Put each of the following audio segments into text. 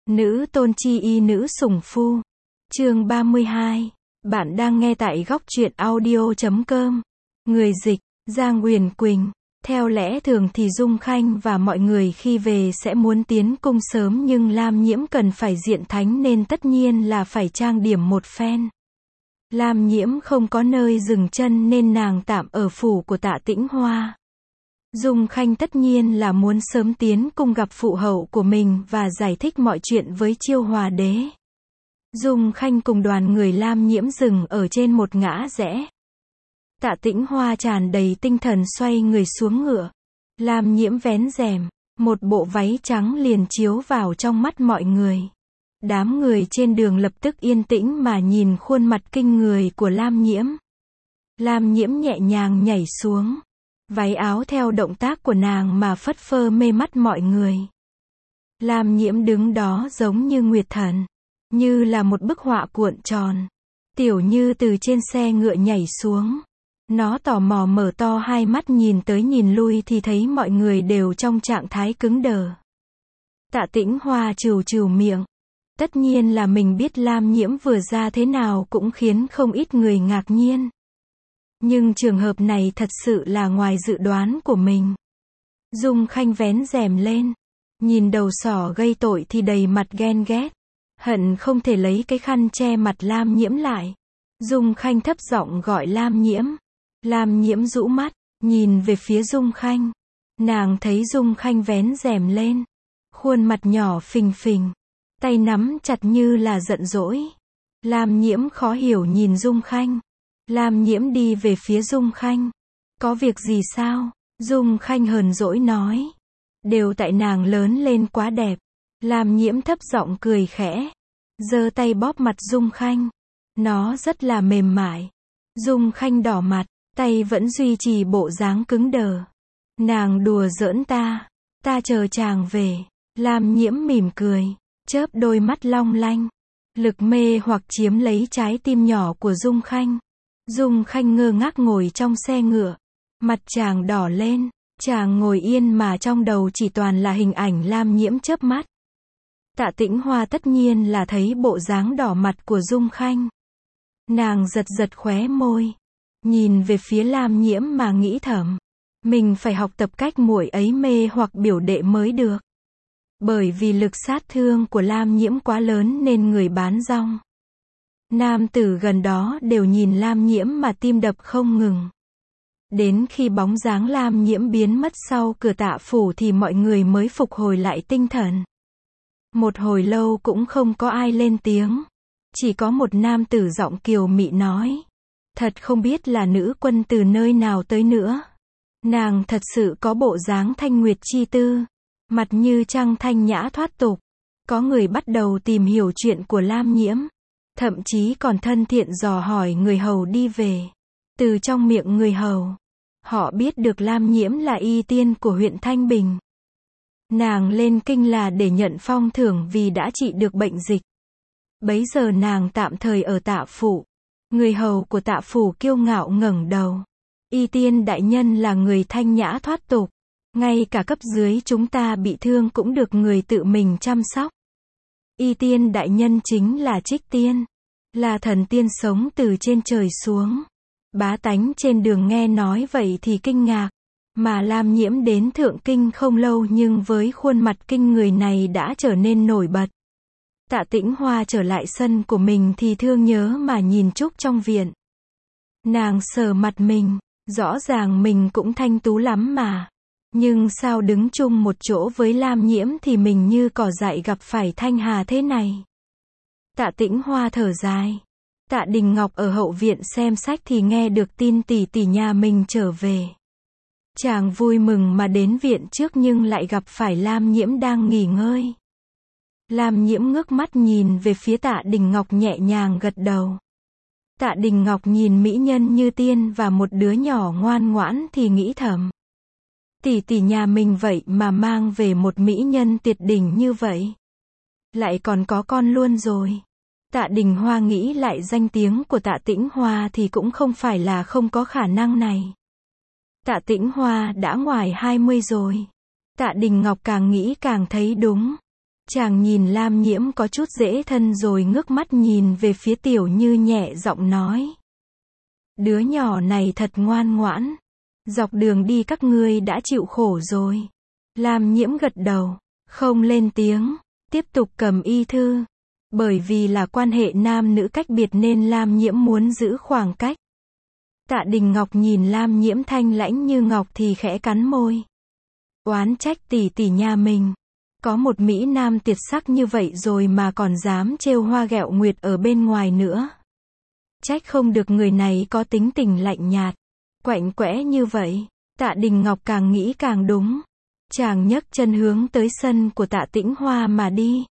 Nữ tôn chi y nữ sủng phu. Chương 32. Bạn đang nghe tại góc truyện audio.com. Người dịch, Giang Huyền Quỳnh. Theo lẽ thường thì Dung Khanh và mọi người khi về sẽ muốn tiến cung sớm, nhưng Lam Nhiễm cần phải diện thánh nên tất nhiên là phải trang điểm một phen. Lam Nhiễm không có nơi dừng chân nên nàng tạm ở phủ của Tạ Tĩnh Hoa. Dung Khanh tất nhiên là muốn sớm tiến cung gặp phụ hậu của mình và giải thích mọi chuyện với Chiêu Hòa đế. Dung Khanh cùng đoàn người Lam Nhiễm dừng ở trên một ngã rẽ. Tạ Tĩnh Hoa tràn đầy tinh thần xoay người xuống ngựa. Lam Nhiễm vén rèm, một bộ váy trắng liền chiếu vào trong mắt mọi người. Đám người trên đường lập tức yên tĩnh mà nhìn khuôn mặt kinh người của Lam Nhiễm. Lam Nhiễm nhẹ nhàng nhảy xuống. Váy áo theo động tác của nàng mà phất phơ mê mắt mọi người. Lam Nhiễm đứng đó giống như nguyệt thần, như là một bức họa cuộn tròn. Tiểu Như từ trên xe ngựa nhảy xuống. Nó tò mò mở to hai mắt nhìn tới nhìn lui thì thấy mọi người đều trong trạng thái cứng đờ. Tạ Tĩnh Hoa trừu trừu miệng. Tất nhiên là mình biết Lam Nhiễm vừa ra thế nào cũng khiến không ít người ngạc nhiên. Nhưng trường hợp này thật sự là ngoài dự đoán của mình. Dung Khanh vén rèm lên. Nhìn đầu sỏ gây tội thì đầy mặt ghen ghét. Hận không thể lấy cái khăn che mặt Lam Nhiễm lại. Dung Khanh thấp giọng gọi Lam Nhiễm. Lam Nhiễm rũ mắt, nhìn về phía Dung Khanh. Nàng thấy Dung Khanh vén rèm lên. Khuôn mặt nhỏ phình phình. Tay nắm chặt như là giận dỗi. Lam Nhiễm khó hiểu nhìn Dung Khanh. Lam Nhiễm đi về phía Dung Khanh. Có việc gì sao? Dung Khanh hờn dỗi nói. Đều tại nàng lớn lên quá đẹp. Lam Nhiễm thấp giọng cười khẽ. Giơ tay bóp mặt Dung Khanh. Nó rất là mềm mại. Dung Khanh đỏ mặt, tay vẫn duy trì bộ dáng cứng đờ. Nàng đùa giỡn ta. Ta chờ chàng về. Lam Nhiễm mỉm cười, chớp đôi mắt long lanh. Lực mê hoặc chiếm lấy trái tim nhỏ của Dung Khanh. Dung Khanh ngơ ngác ngồi trong xe ngựa. Mặt chàng đỏ lên. Chàng ngồi yên mà trong đầu chỉ toàn là hình ảnh Lam Nhiễm chớp mắt. Tạ Tĩnh Hoa tất nhiên là thấy bộ dáng đỏ mặt của Dung Khanh. Nàng giật giật khóe môi. Nhìn về phía Lam Nhiễm mà nghĩ thầm. Mình phải học tập cách muội ấy mê hoặc biểu đệ mới được. Bởi vì lực sát thương của Lam Nhiễm quá lớn nên người bán rong. Nam tử gần đó đều nhìn Lam Nhiễm mà tim đập không ngừng. Đến khi bóng dáng Lam Nhiễm biến mất sau cửa Tạ phủ thì mọi người mới phục hồi lại tinh thần. Một hồi lâu cũng không có ai lên tiếng. Chỉ có một nam tử giọng kiều mị nói. Thật không biết là nữ quân từ nơi nào tới nữa. Nàng thật sự có bộ dáng thanh nguyệt chi tư. Mặt như trăng thanh nhã thoát tục. Có người bắt đầu tìm hiểu chuyện của Lam Nhiễm. Thậm chí còn thân thiện dò hỏi người hầu đi về. Từ trong miệng người hầu, họ biết được Lam Nhiễm là y tiên của huyện Thanh Bình. Nàng lên kinh là để nhận phong thưởng vì đã trị được bệnh dịch. Bấy giờ nàng tạm thời ở Tạ phủ. Người hầu của Tạ phủ kiêu ngạo ngẩng đầu. Y tiên đại nhân là người thanh nhã thoát tục. Ngay cả cấp dưới chúng ta bị thương cũng được người tự mình chăm sóc. Y tiên đại nhân chính là Trích Tiên. Là thần tiên sống từ trên trời xuống. Bá tánh trên đường nghe nói vậy thì kinh ngạc. Mà Lam Nhiễm đến Thượng Kinh không lâu nhưng với khuôn mặt kinh người này đã trở nên nổi bật. Tạ Tĩnh Hoa trở lại sân của mình thì thương nhớ mà nhìn Trúc trong viện. Nàng sờ mặt mình. Rõ ràng mình cũng thanh tú lắm mà. Nhưng sao đứng chung một chỗ với Lam Nhiễm thì mình như cỏ dại gặp phải thanh hà thế này. Tạ Tĩnh Hoa thở dài. Tạ Đình Ngọc ở hậu viện xem sách thì nghe được tin tỷ tỷ nhà mình trở về. Chàng vui mừng mà đến viện trước nhưng lại gặp phải Lam Nhiễm đang nghỉ ngơi. Lam Nhiễm ngước mắt nhìn về phía Tạ Đình Ngọc nhẹ nhàng gật đầu. Tạ Đình Ngọc nhìn mỹ nhân như tiên và một đứa nhỏ ngoan ngoãn thì nghĩ thầm. Tỷ tỷ nhà mình vậy mà mang về một mỹ nhân tuyệt đỉnh như vậy. Lại còn có con luôn rồi. Tạ Đình Hoa nghĩ lại danh tiếng của Tạ Tĩnh Hoa thì cũng không phải là không có khả năng này. Tạ Tĩnh Hoa đã ngoài 20 rồi. Tạ Đình Ngọc càng nghĩ càng thấy đúng. Chàng nhìn Lam Nhiễm có chút dễ thân rồi ngước mắt nhìn về phía Tiểu Như nhẹ giọng nói. Đứa nhỏ này thật ngoan ngoãn. Dọc đường đi các ngươi đã chịu khổ rồi. Lam Nhiễm gật đầu, không lên tiếng, tiếp tục cầm y thư. Bởi vì là quan hệ nam nữ cách biệt nên Lam Nhiễm muốn giữ khoảng cách. Tạ Đình Ngọc nhìn Lam Nhiễm thanh lãnh như ngọc thì khẽ cắn môi. Oán trách tỷ tỷ nhà mình. Có một mỹ nam tuyệt sắc như vậy rồi mà còn dám trêu hoa ghẹo nguyệt ở bên ngoài nữa. Trách không được người này có tính tình lạnh nhạt, quạnh quẽ như vậy. Tạ Đình Ngọc càng nghĩ càng đúng. Chàng nhấc chân hướng tới sân của Tạ Tĩnh Hoa mà đi.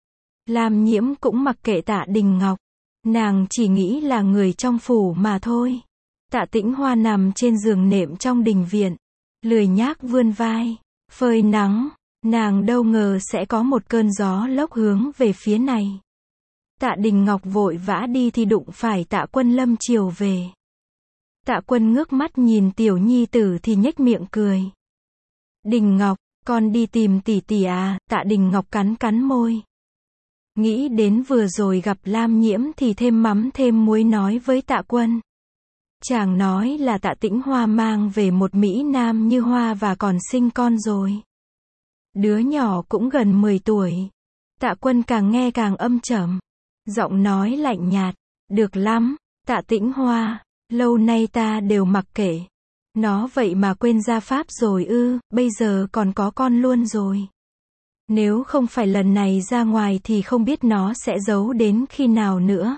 Lam Nhiễm cũng mặc kệ Tạ Đình Ngọc. Nàng chỉ nghĩ là người trong phủ mà thôi. Tạ Tĩnh Hoa nằm trên giường nệm trong đình viện, lười nhác vươn vai, phơi nắng. Nàng đâu ngờ sẽ có một cơn gió lốc hướng về phía này. Tạ Đình Ngọc vội vã đi thì đụng phải Tạ Quân lâm chiều về. Tạ Quân ngước mắt nhìn tiểu nhi tử thì nhếch miệng cười. Đình Ngọc, con đi tìm tỷ tỷ à? Tạ Đình Ngọc cắn cắn môi. Nghĩ đến vừa rồi gặp Lam Nhiễm thì thêm mắm thêm muối nói với Tạ Quân. Chàng nói là Tạ Tĩnh Hoa mang về một mỹ nam như hoa và còn sinh con rồi. Đứa nhỏ cũng gần 10 tuổi. Tạ Quân càng nghe càng âm trầm. Giọng nói lạnh nhạt. Được lắm, Tạ Tĩnh Hoa, lâu nay ta đều mặc kệ. Nó vậy mà quên gia pháp rồi ư, bây giờ còn có con luôn rồi. Nếu không phải lần này ra ngoài thì không biết nó sẽ giấu đến khi nào nữa.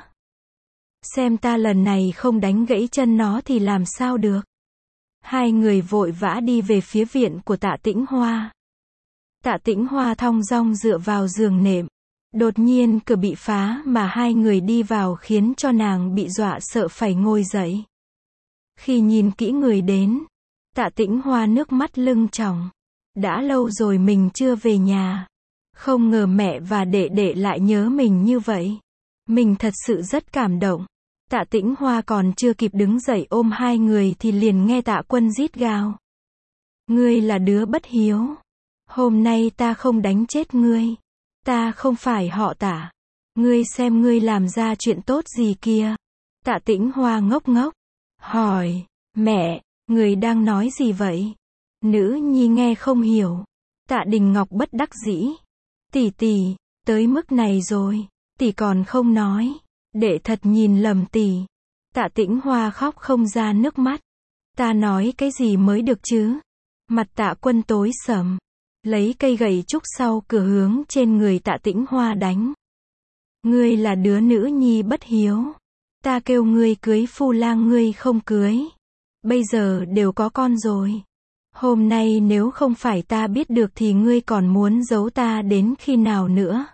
Xem ta lần này không đánh gãy chân nó thì làm sao được. Hai người vội vã đi về phía viện của Tạ Tĩnh Hoa. Tạ Tĩnh Hoa thong dong dựa vào giường nệm. Đột nhiên cửa bị phá mà hai người đi vào khiến cho nàng bị dọa sợ phải ngồi dậy. Khi nhìn kỹ người đến, Tạ Tĩnh Hoa nước mắt lưng tròng. Đã lâu rồi mình chưa về nhà. Không ngờ mẹ và đệ đệ lại nhớ mình như vậy. Mình thật sự rất cảm động. Tạ Tĩnh Hoa còn chưa kịp đứng dậy ôm hai người thì liền nghe Tạ Quân rít gào. Ngươi là đứa bất hiếu. Hôm nay ta không đánh chết ngươi. Ta không phải họ Tạ. Ngươi xem ngươi làm ra chuyện tốt gì kia. Tạ Tĩnh Hoa ngốc ngốc. Hỏi, mẹ, người đang nói gì vậy? Nữ nhi nghe không hiểu. Tạ Đình Ngọc bất đắc dĩ. Tỷ tỷ, tới mức này rồi, tỷ còn không nói. Đệ thật nhìn lầm tỷ. Tạ Tĩnh Hoa khóc không ra nước mắt. Ta nói cái gì mới được chứ? Mặt Tạ Quân tối sầm. Lấy cây gậy trúc sau cửa hướng trên người Tạ Tĩnh Hoa đánh. Ngươi là đứa nữ nhi bất hiếu. Ta kêu ngươi cưới phu lang ngươi không cưới. Bây giờ đều có con rồi. Hôm nay nếu không phải ta biết được thì ngươi còn muốn giấu ta đến khi nào nữa?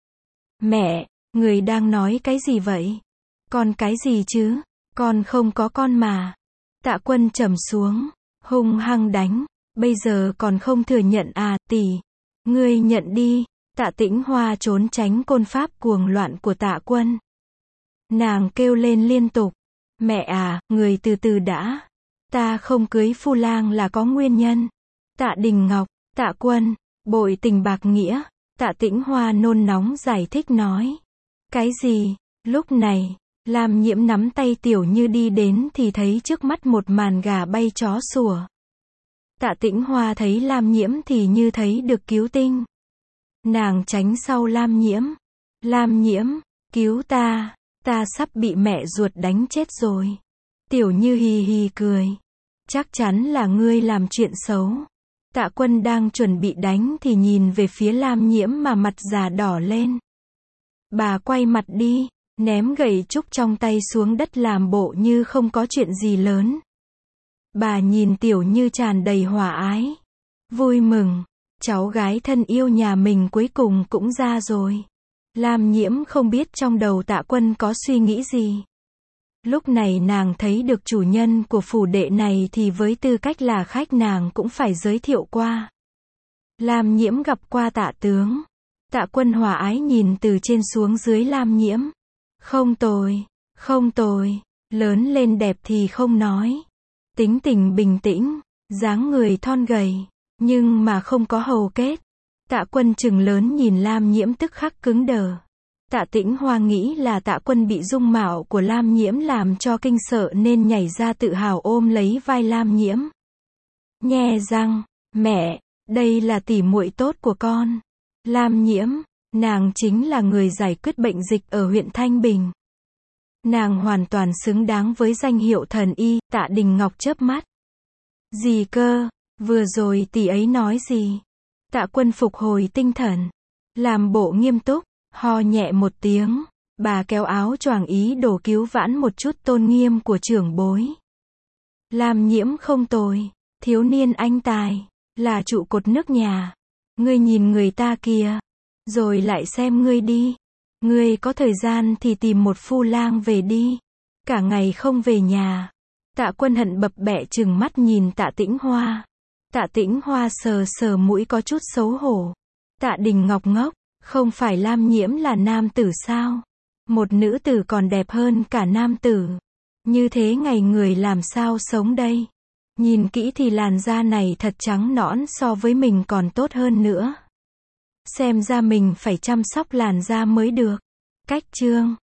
Mẹ, người đang nói cái gì vậy? Con cái gì chứ? Con không có con mà. Tạ Quân trầm xuống, hung hăng đánh. Bây giờ còn không thừa nhận à, tỷ. Ngươi nhận đi. Tạ Tĩnh Hoa trốn tránh côn pháp cuồng loạn của Tạ Quân. Nàng kêu lên liên tục. Mẹ à, người từ từ đã. Ta không cưới phu lang là có nguyên nhân. Tạ Đình Ngọc, Tạ Quân, bội tình bạc nghĩa. Tạ Tĩnh Hoa nôn nóng giải thích nói. Cái gì? Lúc này, Lam Nhiễm nắm tay Tiểu Như đi đến thì thấy trước mắt một màn gà bay chó sủa. Tạ Tĩnh Hoa thấy Lam Nhiễm thì như thấy được cứu tinh. Nàng tránh sau Lam Nhiễm. Lam Nhiễm, cứu ta, ta sắp bị mẹ ruột đánh chết rồi. Tiểu Như hì hì cười. Chắc chắn là ngươi làm chuyện xấu. Tạ Quân đang chuẩn bị đánh thì nhìn về phía Lam Nhiễm mà mặt già đỏ lên. Bà quay mặt đi, ném gậy trúc trong tay xuống đất làm bộ như không có chuyện gì lớn. Bà nhìn Tiểu Như tràn đầy hòa ái. Vui mừng, cháu gái thân yêu nhà mình cuối cùng cũng ra rồi. Lam Nhiễm không biết trong đầu Tạ Quân có suy nghĩ gì. Lúc này nàng thấy được chủ nhân của phủ đệ này thì với tư cách là khách nàng cũng phải giới thiệu qua. Lam Nhiễm gặp qua Tạ tướng. Tạ Quân hòa ái nhìn từ trên xuống dưới Lam Nhiễm. Không tồi, không tồi, lớn lên đẹp thì không nói. Tính tình bình tĩnh, dáng người thon gầy, nhưng mà không có hầu kết. Tạ Quân trừng lớn nhìn Lam Nhiễm tức khắc cứng đờ. Tạ Tĩnh Hoa nghĩ là Tạ Quân bị dung mạo của Lam Nhiễm làm cho kinh sợ nên nhảy ra tự hào ôm lấy vai Lam Nhiễm. Nhe răng, mẹ, đây là tỉ muội tốt của con. Lam Nhiễm, nàng chính là người giải quyết bệnh dịch ở huyện Thanh Bình. Nàng hoàn toàn xứng đáng với danh hiệu thần y. Tạ Đình Ngọc chớp mắt. Gì cơ, vừa rồi tỷ ấy nói gì? Tạ Quân phục hồi tinh thần, làm bộ nghiêm túc, ho nhẹ một tiếng, bà kéo áo choàng ý đồ cứu vãn một chút tôn nghiêm của trưởng bối. Lam Nhiễm không tồi, thiếu niên anh tài, là trụ cột nước nhà. Ngươi nhìn người ta kìa, rồi lại xem ngươi đi. Ngươi có thời gian thì tìm một phu lang về đi. Cả ngày không về nhà. Tạ Quân hận bập bẹ trừng mắt nhìn Tạ Tĩnh Hoa. Tạ Tĩnh Hoa sờ sờ mũi có chút xấu hổ. Tạ Đình Ngọc ngốc, không phải Lam Nhiễm là nam tử sao? Một nữ tử còn đẹp hơn cả nam tử. Như thế ngày người làm sao sống đây? Nhìn kỹ thì làn da này thật trắng nõn so với mình còn tốt hơn nữa. Xem ra mình phải chăm sóc làn da mới được. Cách chương